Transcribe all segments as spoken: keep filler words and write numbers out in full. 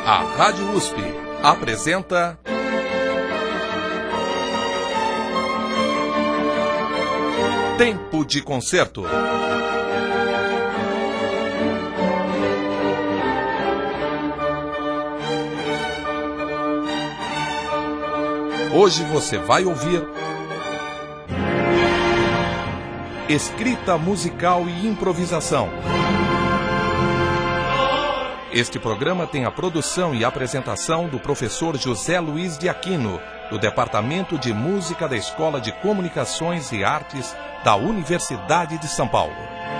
A Rádio U S P apresenta Tempo de Concerto. Hoje você vai ouvir escrita musical e improvisação. Este programa tem a produção e apresentação do professor José Luiz de Aquino, do Departamento de Música da Escola de Comunicações e Artes da Universidade de São Paulo.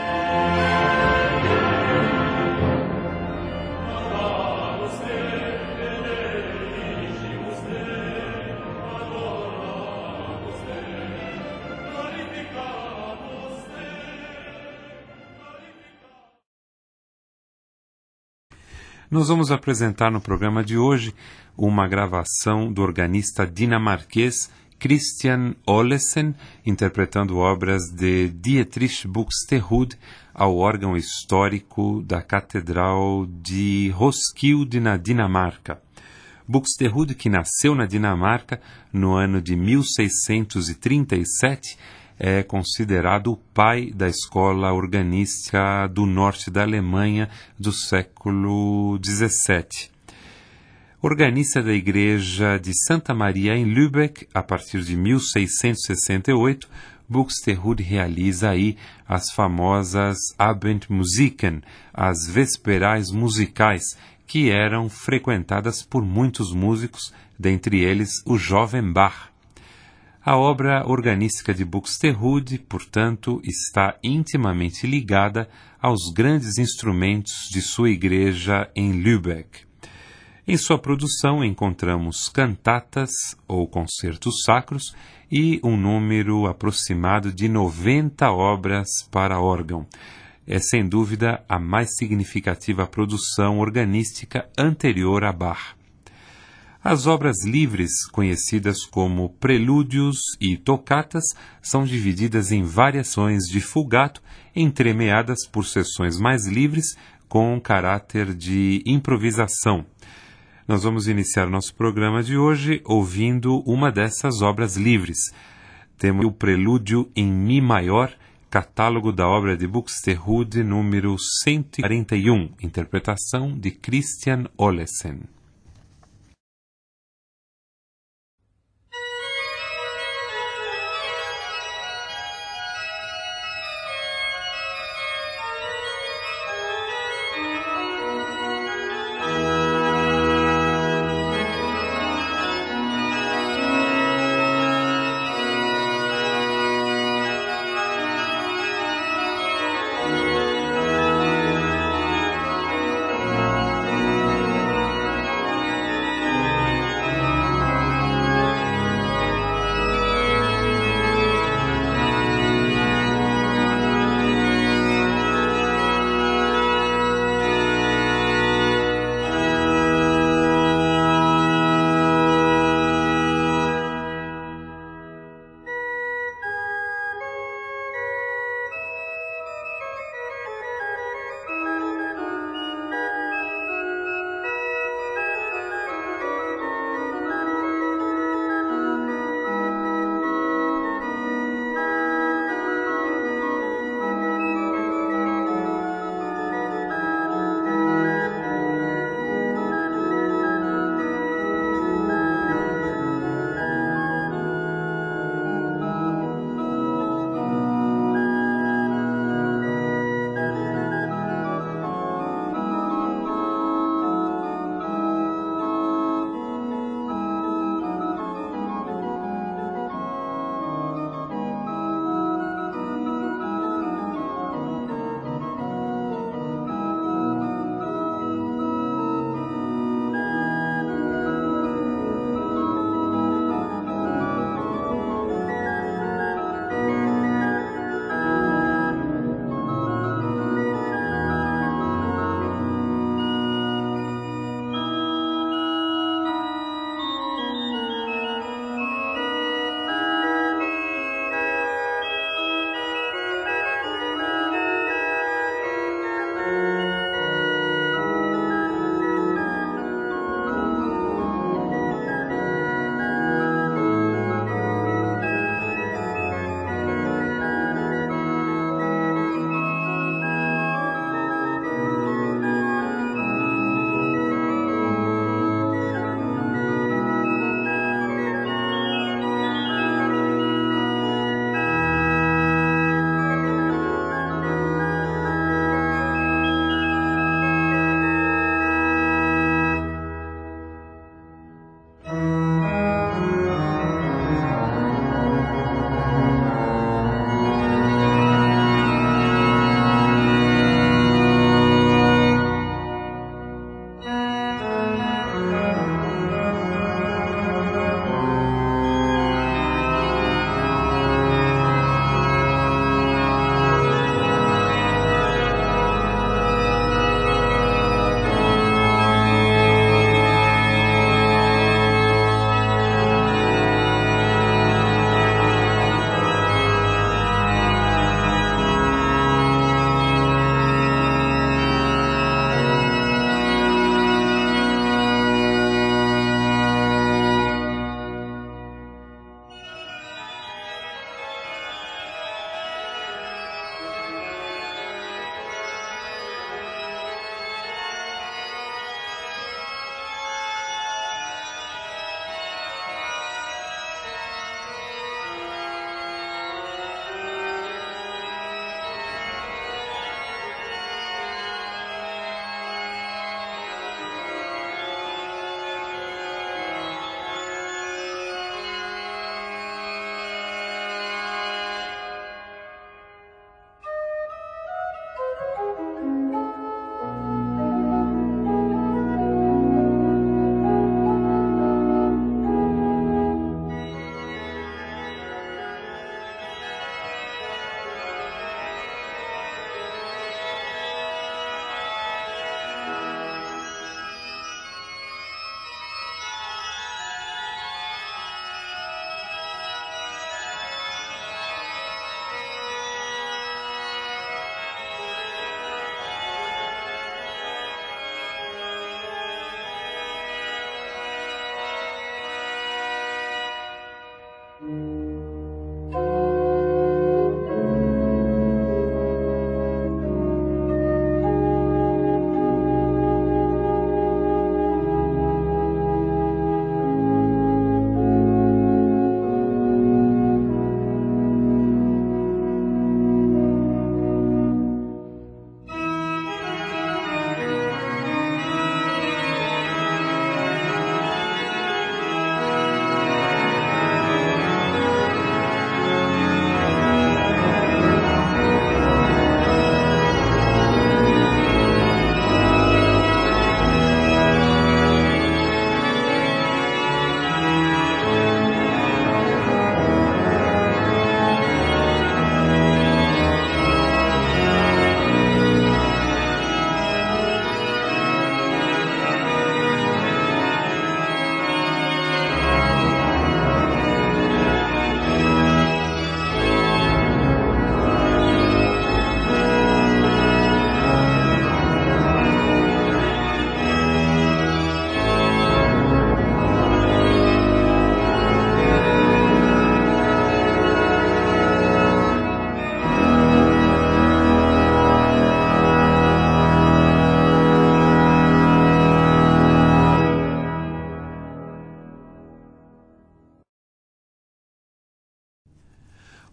Nós vamos apresentar no programa de hoje uma gravação do organista dinamarquês Christian Olesen, interpretando obras de Dietrich Buxtehude ao órgão histórico da Catedral de Roskilde, na Dinamarca. Buxtehude, que nasceu na Dinamarca no ano de mil seiscentos e trinta e sete, é considerado o pai da escola organística do norte da Alemanha do século dezessete. Organista da igreja de Santa Maria em Lübeck, a partir de mil seiscentos e sessenta e oito, Buxtehude realiza aí as famosas Abendmusiken, as vesperais musicais, que eram frequentadas por muitos músicos, dentre eles o jovem Bach. A obra organística de Buxtehude, portanto, está intimamente ligada aos grandes instrumentos de sua igreja em Lübeck. Em sua produção encontramos cantatas ou concertos sacros e um número aproximado de noventa obras para órgão. É, sem dúvida, a mais significativa produção organística anterior a Bach. As obras livres, conhecidas como prelúdios e tocatas, são divididas em variações de fugato, entremeadas por seções mais livres, com caráter de improvisação. Nós vamos iniciar nosso programa de hoje ouvindo uma dessas obras livres. Temos o Prelúdio em Mi maior, catálogo da obra de Buxtehude, número cento e quarenta e um, interpretação de Christian Olesen.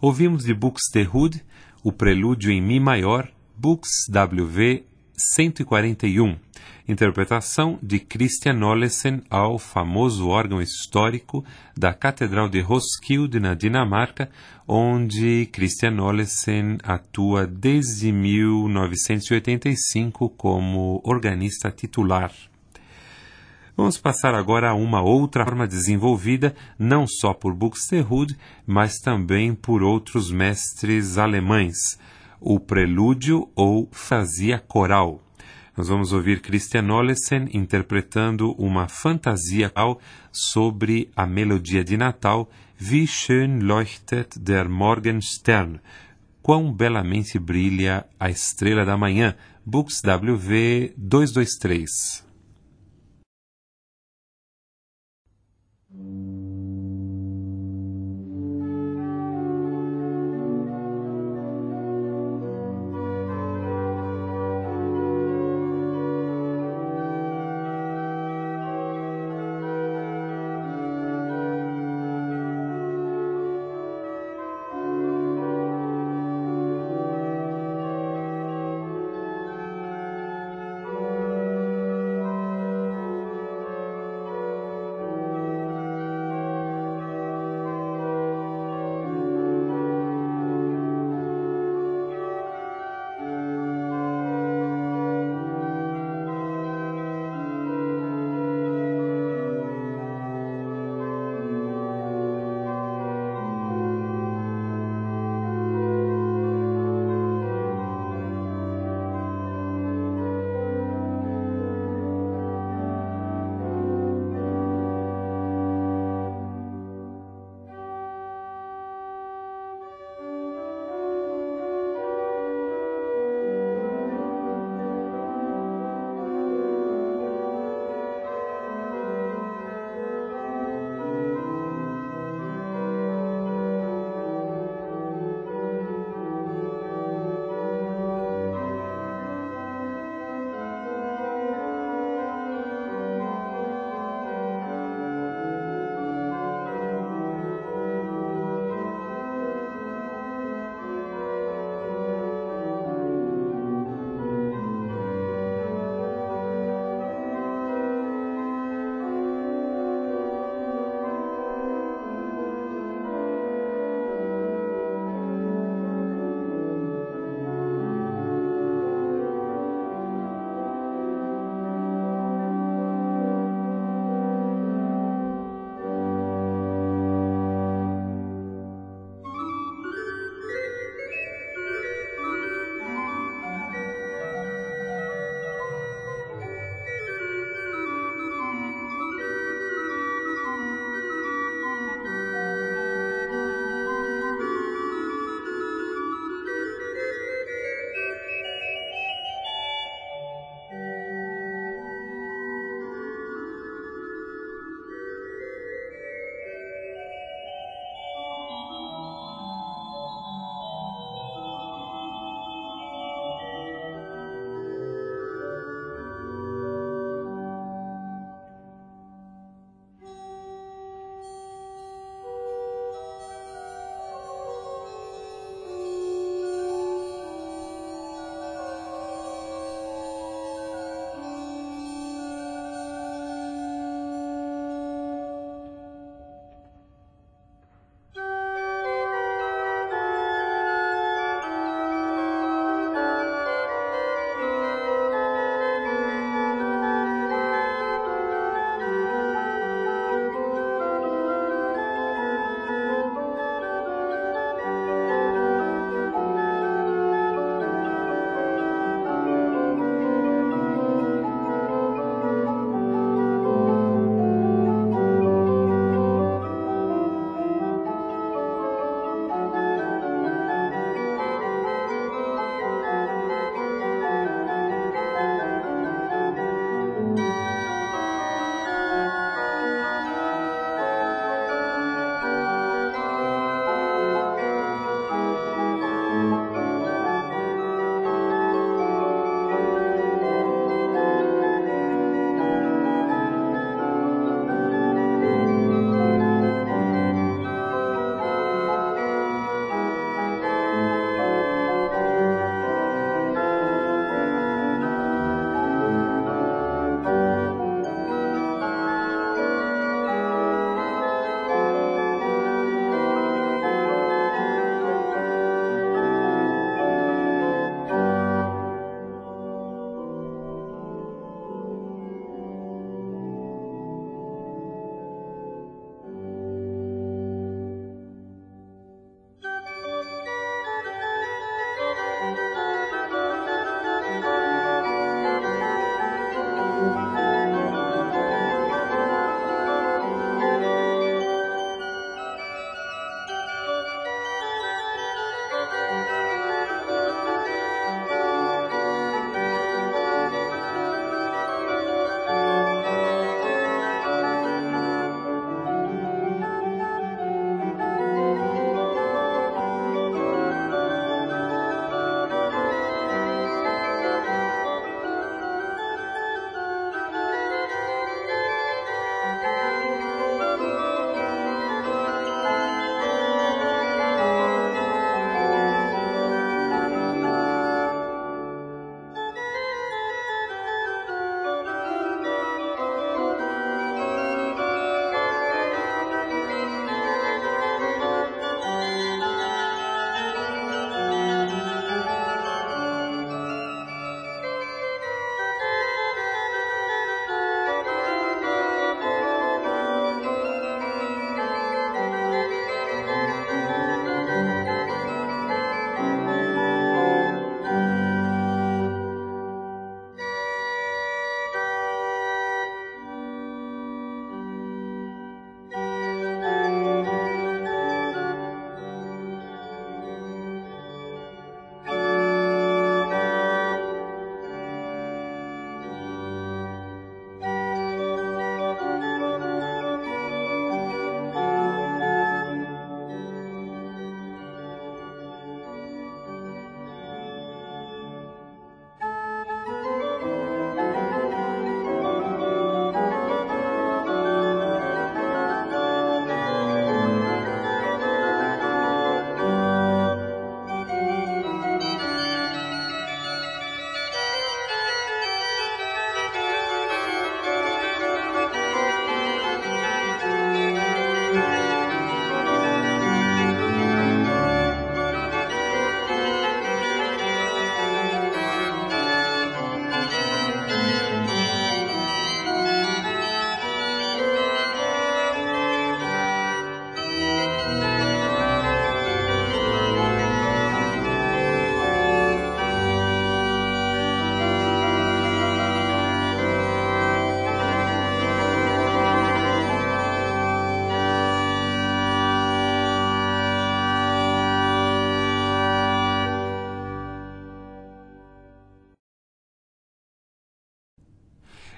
Ouvimos de Buxtehude o prelúdio em Mi maior, Bux W V cento e quarenta e um, interpretação de Christian Olesen ao famoso órgão histórico da Catedral de Roskilde, na Dinamarca, onde Christian Olesen atua desde mil novecentos e oitenta e cinco como organista titular. Vamos passar agora a uma outra forma desenvolvida, não só por Buxtehude, mas também por outros mestres alemães, o prelúdio ou fantasia coral. Nós vamos ouvir Christian Olesen interpretando uma fantasia coral sobre a melodia de Natal, Wie schön leuchtet der Morgenstern, quão belamente brilha a estrela da manhã, Bux W V duzentos e vinte e três.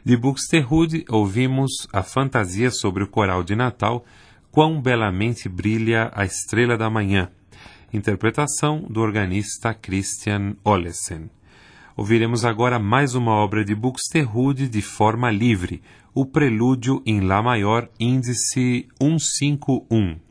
De Buxtehude, ouvimos a fantasia sobre o coral de Natal, Quão belamente brilha a estrela da manhã, interpretação do organista Christian Olesen. Ouviremos agora mais uma obra de Buxtehude de forma livre, o Prelúdio em Lá maior, índice cento e cinquenta e um.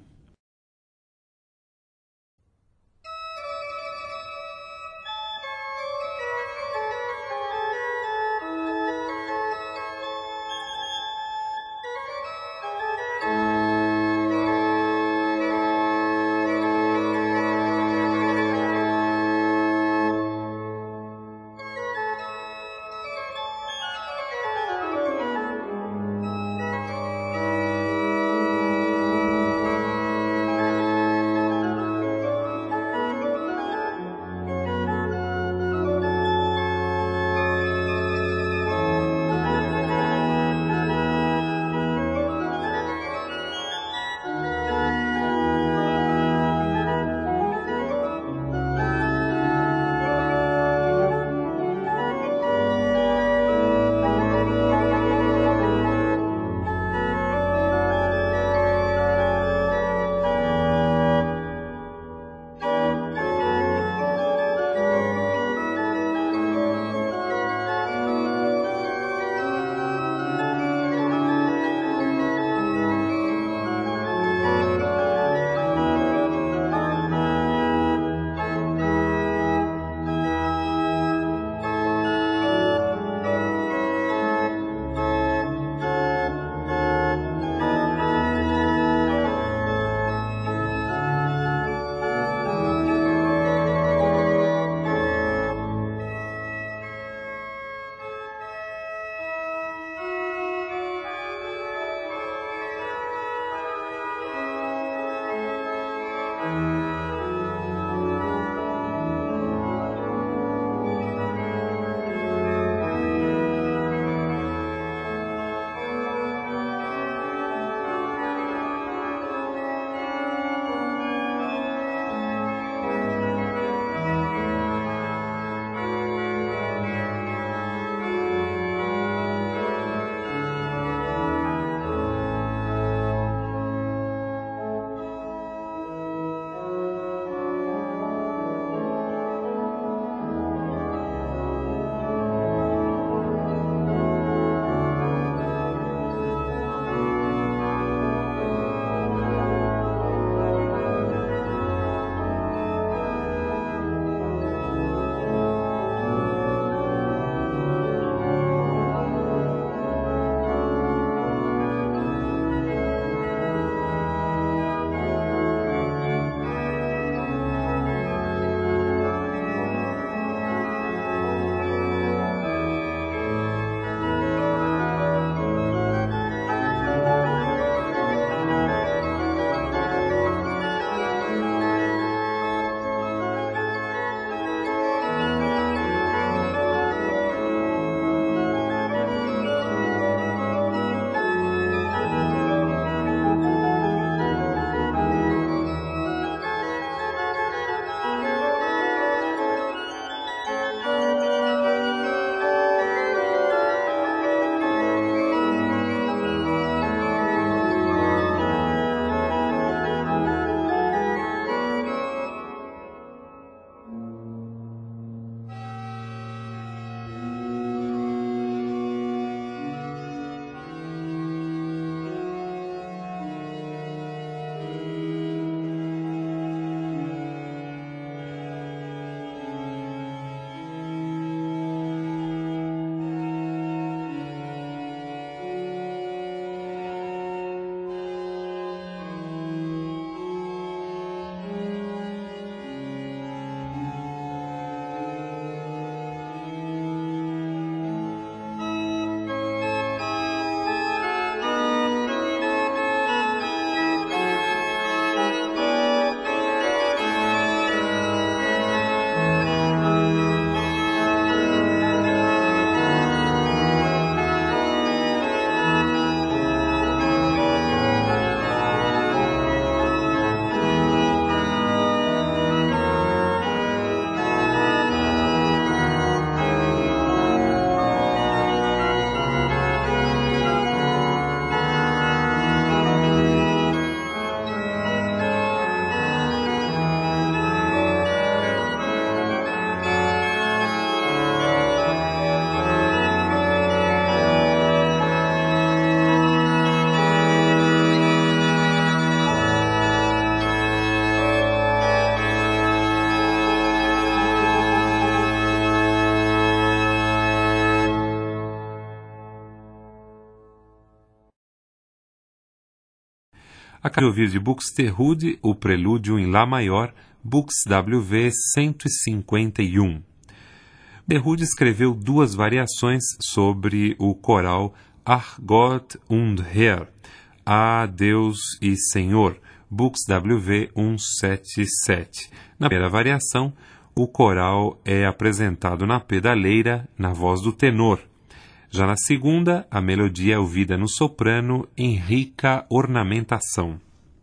Acabei de ouvir de Buxtehude o prelúdio em Lá maior, Bux W V cento e cinquenta e um. Buxtehude escreveu duas variações sobre o coral Ach Gott und Herr, Ah Deus e Senhor, Bux W V cento e setenta e sete. Na primeira variação, o coral é apresentado na pedaleira, na voz do tenor. Já na segunda, a melodia é ouvida no soprano em rica ornamentação.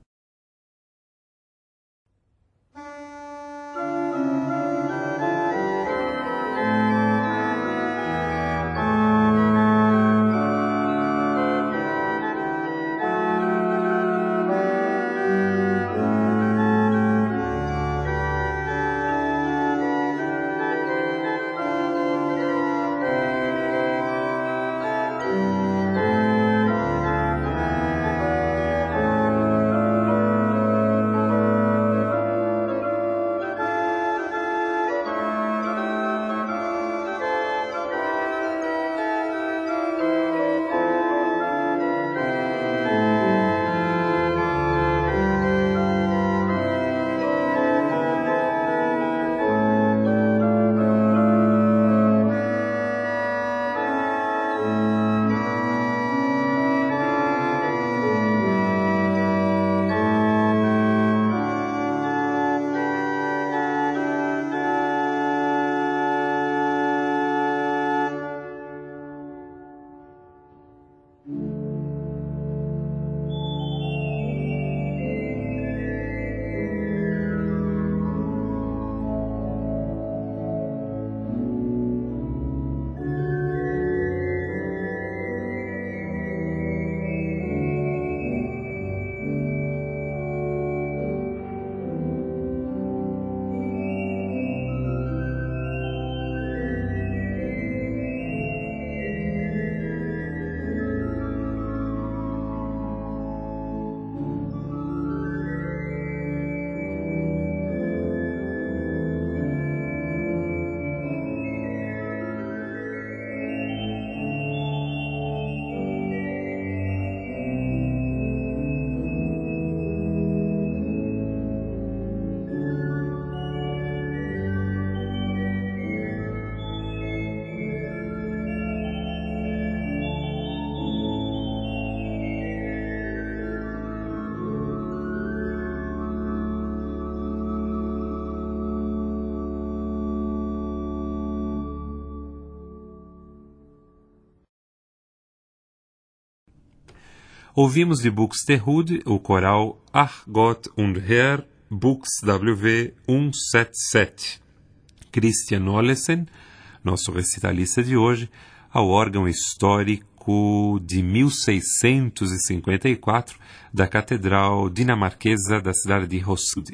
Ouvimos de Buxtehude o coral Ach Gott und Herr, Bux W V cento e setenta e sete. Christian Olesen, nosso recitalista de hoje, ao órgão histórico de mil seiscentos e cinquenta e quatro da Catedral Dinamarquesa da cidade de Roskilde.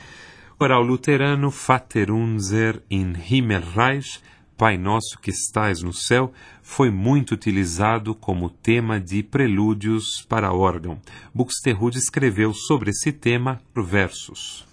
O coral luterano Vater unser in Himmelreich, Pai Nosso que estais no céu, foi muito utilizado como tema de prelúdios para órgão. Buxtehude escreveu sobre esse tema versos.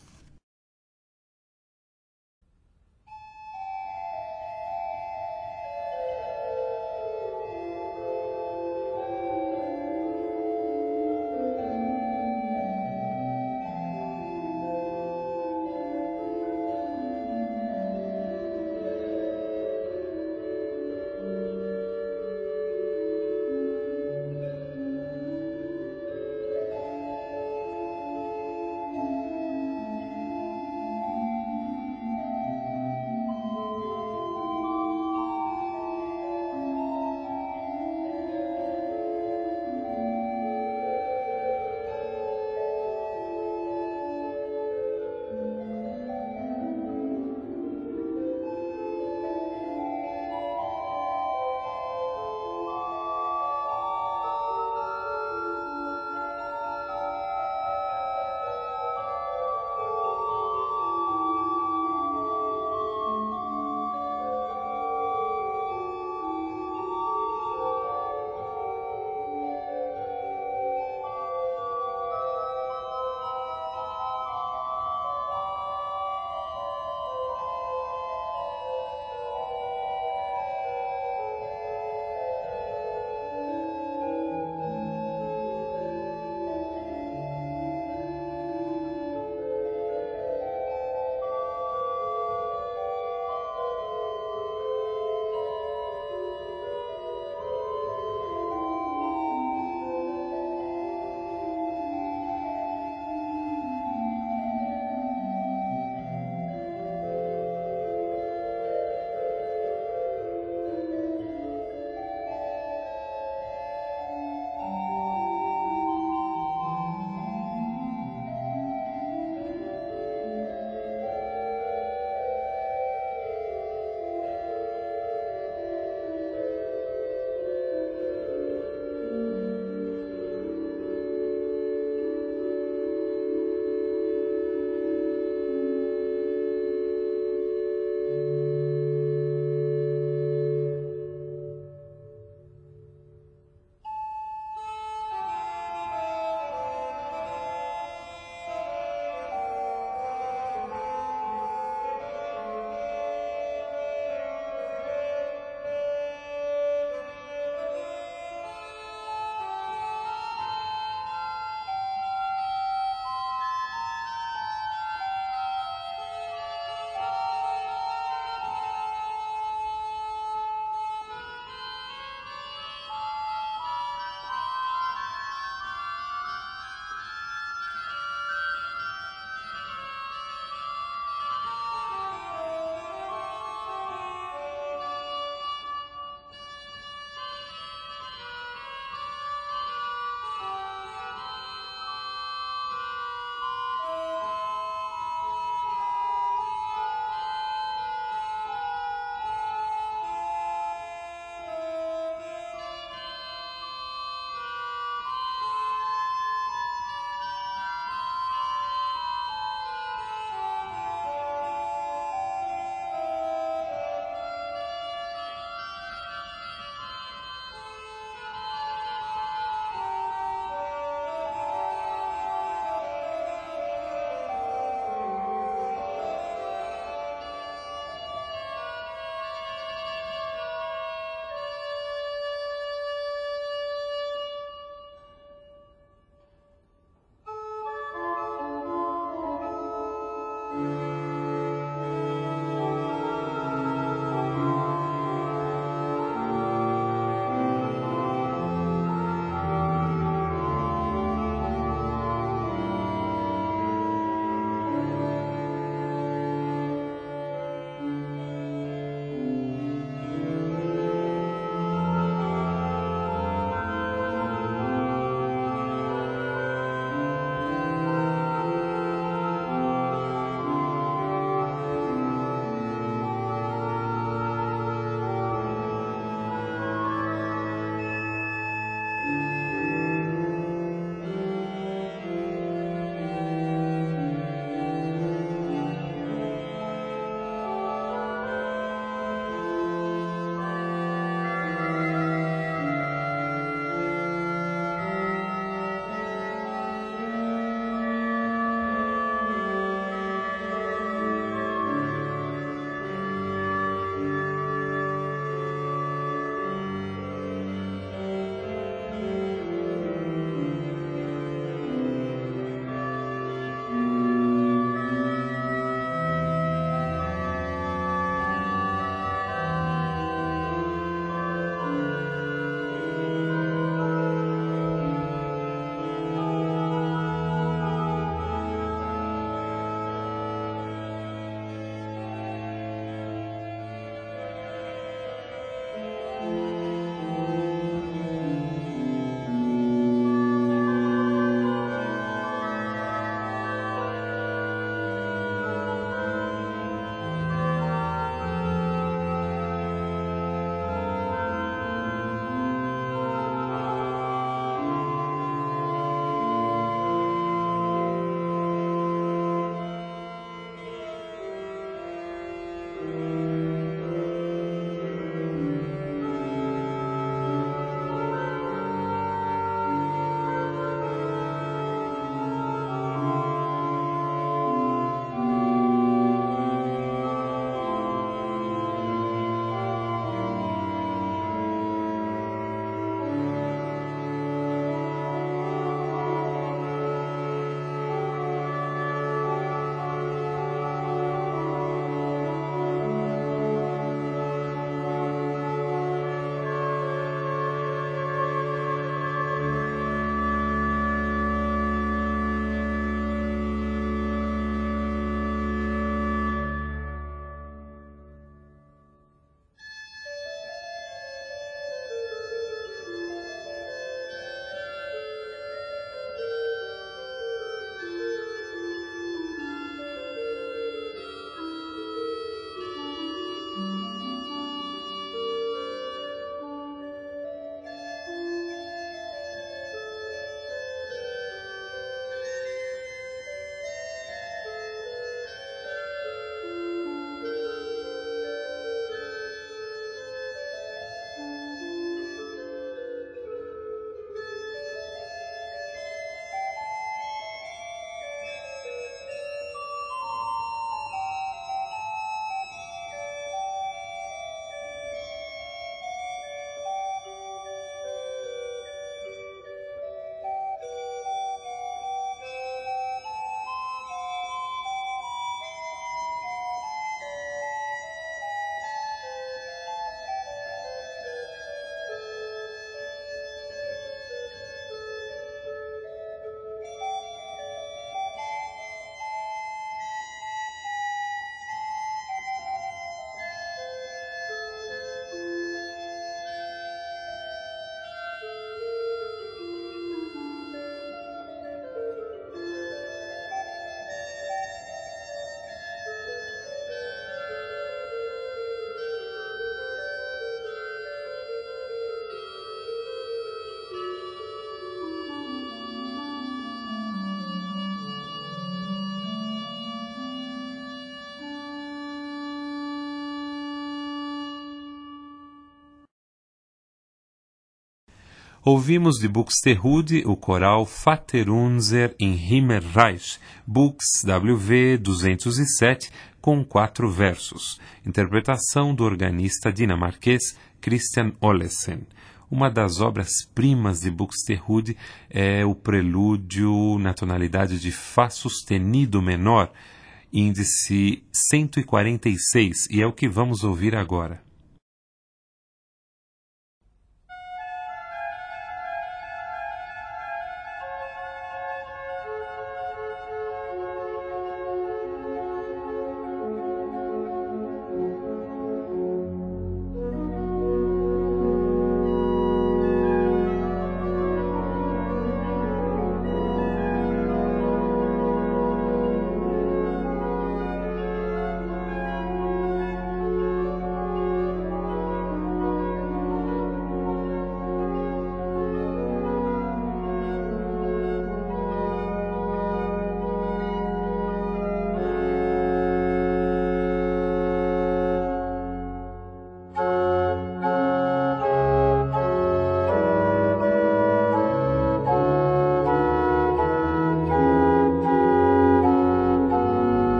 Ouvimos de Buxtehude o coral Vaterunser im Himmelreich, Bux W V duzentos e sete, com quatro versos, interpretação do organista dinamarquês Christian Olesen. Uma das obras-primas de Buxtehude é o prelúdio na tonalidade de Fá sustenido menor, índice cento e quarenta e seis, e é o que vamos ouvir agora.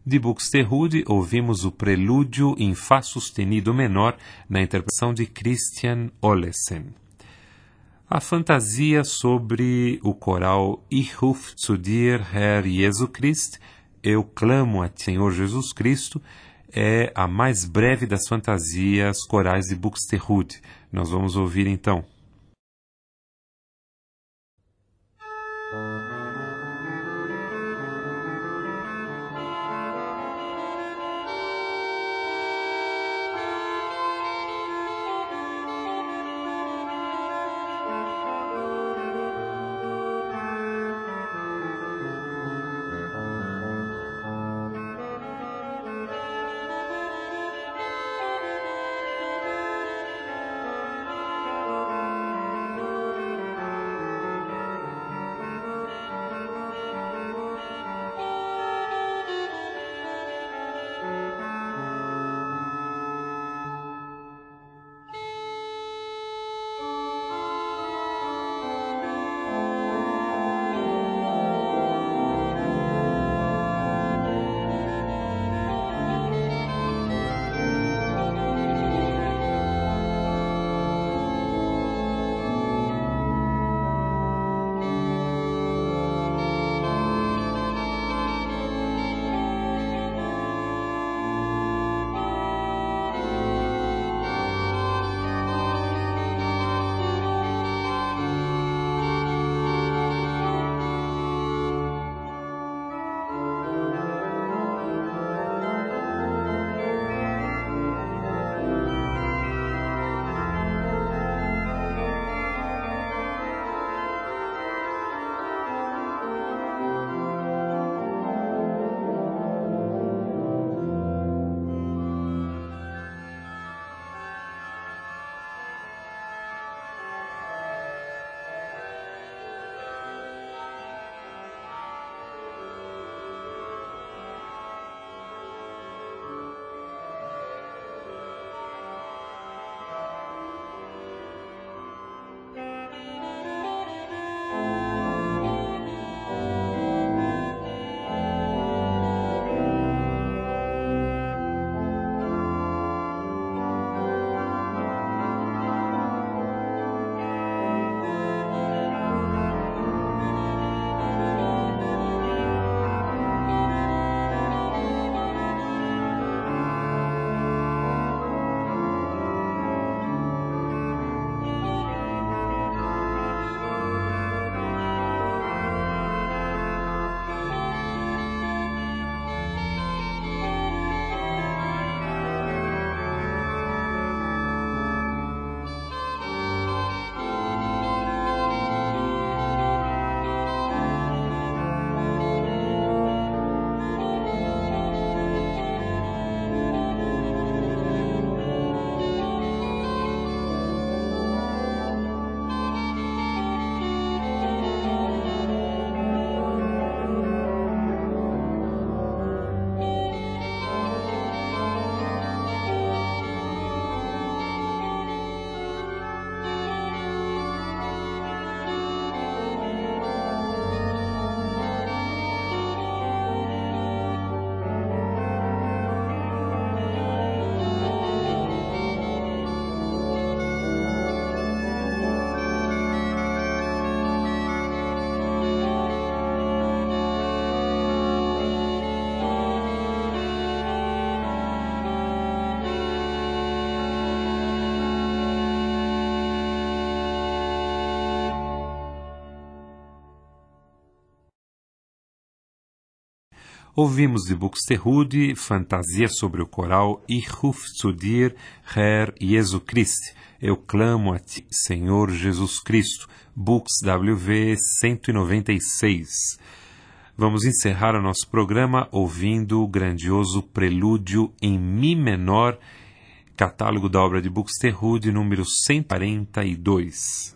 De Buxtehude, ouvimos o prelúdio em Fá sustenido menor na interpretação de Christian Olesen. A fantasia sobre o coral Ich ruf zu dir, Herr Jesu Christ, Eu clamo a ti, Senhor Jesus Cristo, é a mais breve das fantasias corais de Buxtehude. Nós vamos ouvir então. Ouvimos de Buxtehude fantasia sobre o coral Ich ruf zu dir, Herr Jesu Christ. Eu clamo a ti, Senhor Jesus Cristo. Bux W V cento e noventa e seis. Vamos encerrar o nosso programa ouvindo o grandioso prelúdio em Mi menor, catálogo da obra de Buxtehude, número cento e quarenta e dois.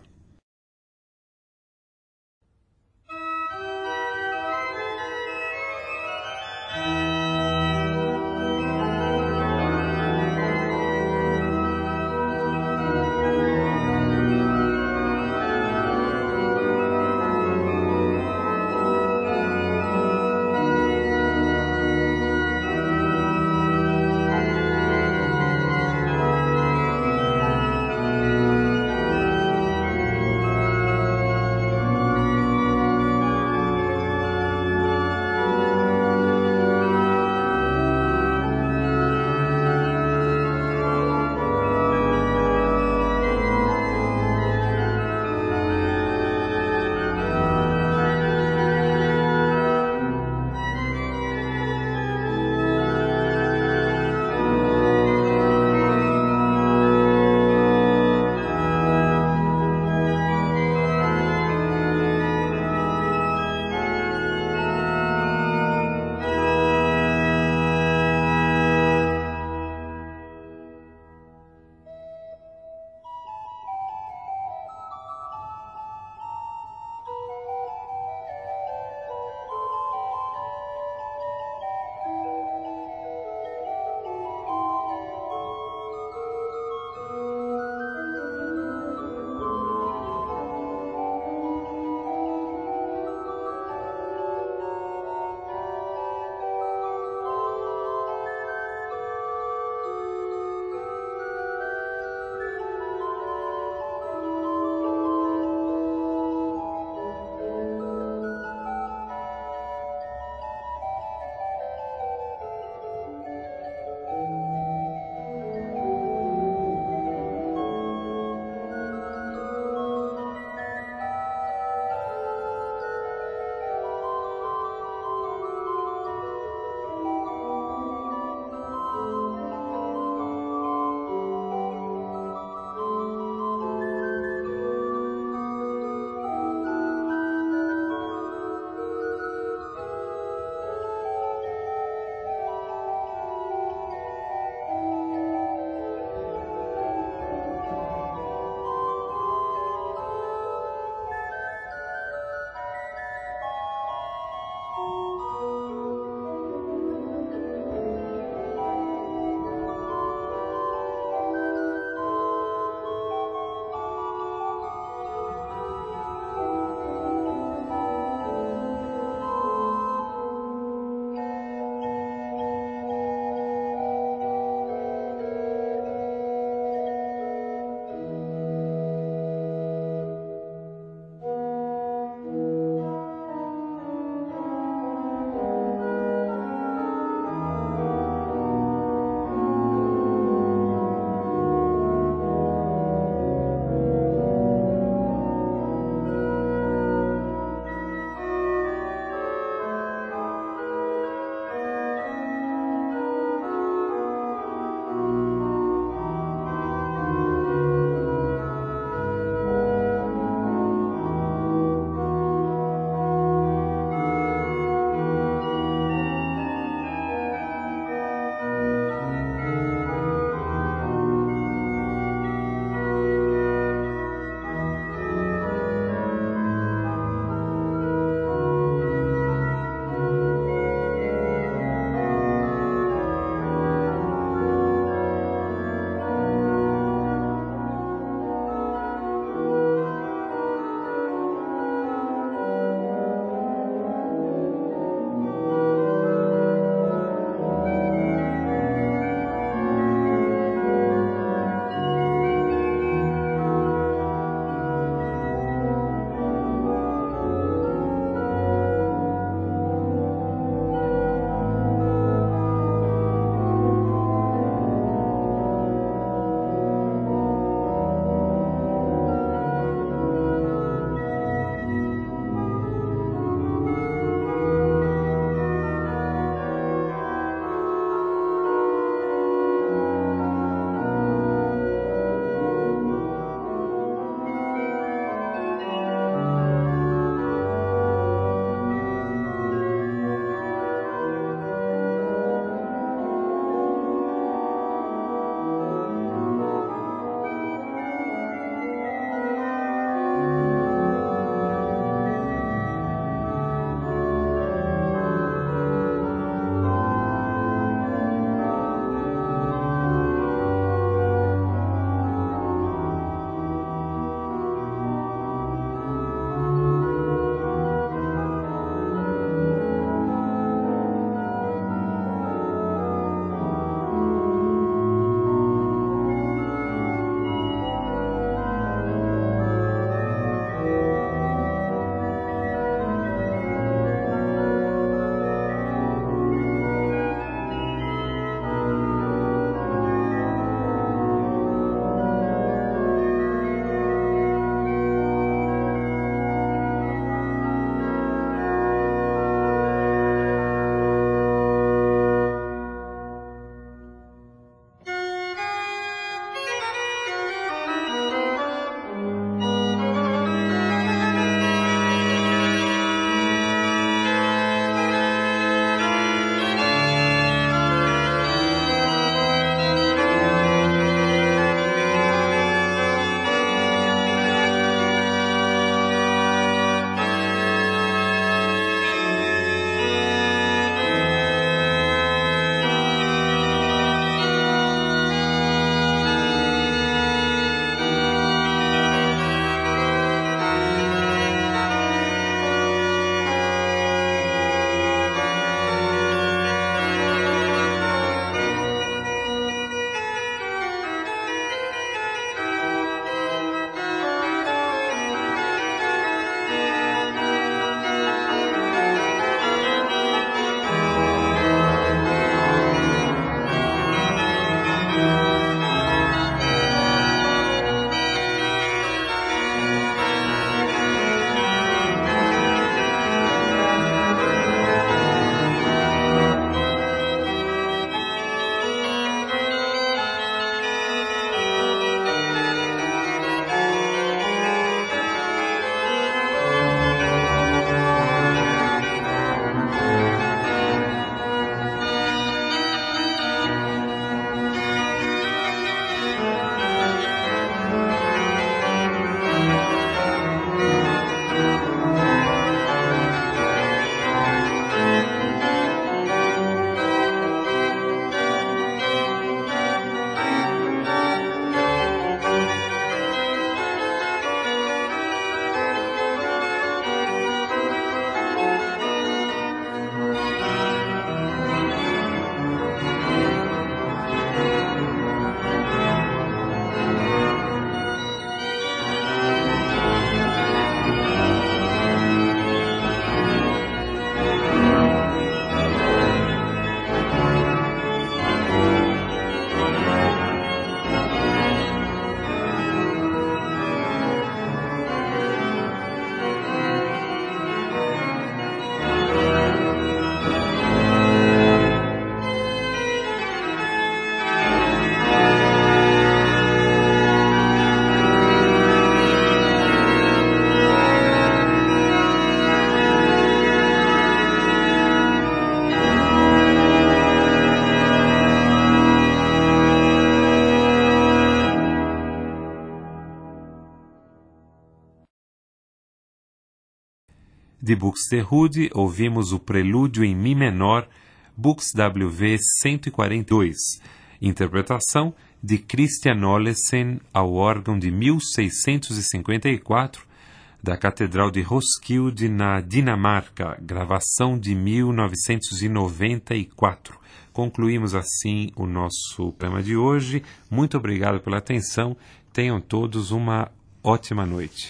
De Buxtehude, ouvimos o Prelúdio em Mi menor, Bux W V cento e quarenta e dois, interpretação de Christian Olesen ao órgão de mil seiscentos e cinquenta e quatro, da Catedral de Roskilde, na Dinamarca, gravação de mil novecentos e noventa e quatro. Concluímos assim o nosso programa de hoje. Muito obrigado pela atenção. Tenham todos uma ótima noite.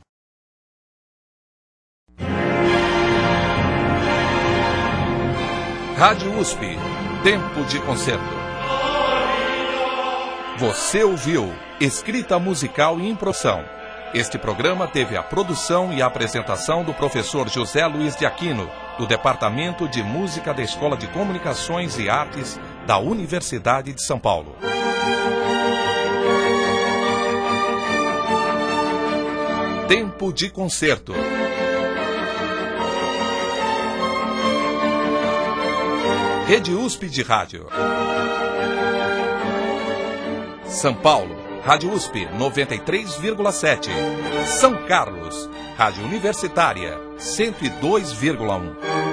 Rádio U S P, Tempo de Concerto. Você ouviu Escrita Musical e Impressão. Este programa teve a produção e a apresentação do professor José Luiz de Aquino, do Departamento de Música da Escola de Comunicações e Artes da Universidade de São Paulo. Tempo de Concerto. Rede U S P de Rádio. São Paulo, Rádio U S P noventa e três vírgula sete. São Carlos, Rádio Universitária cento e dois vírgula um.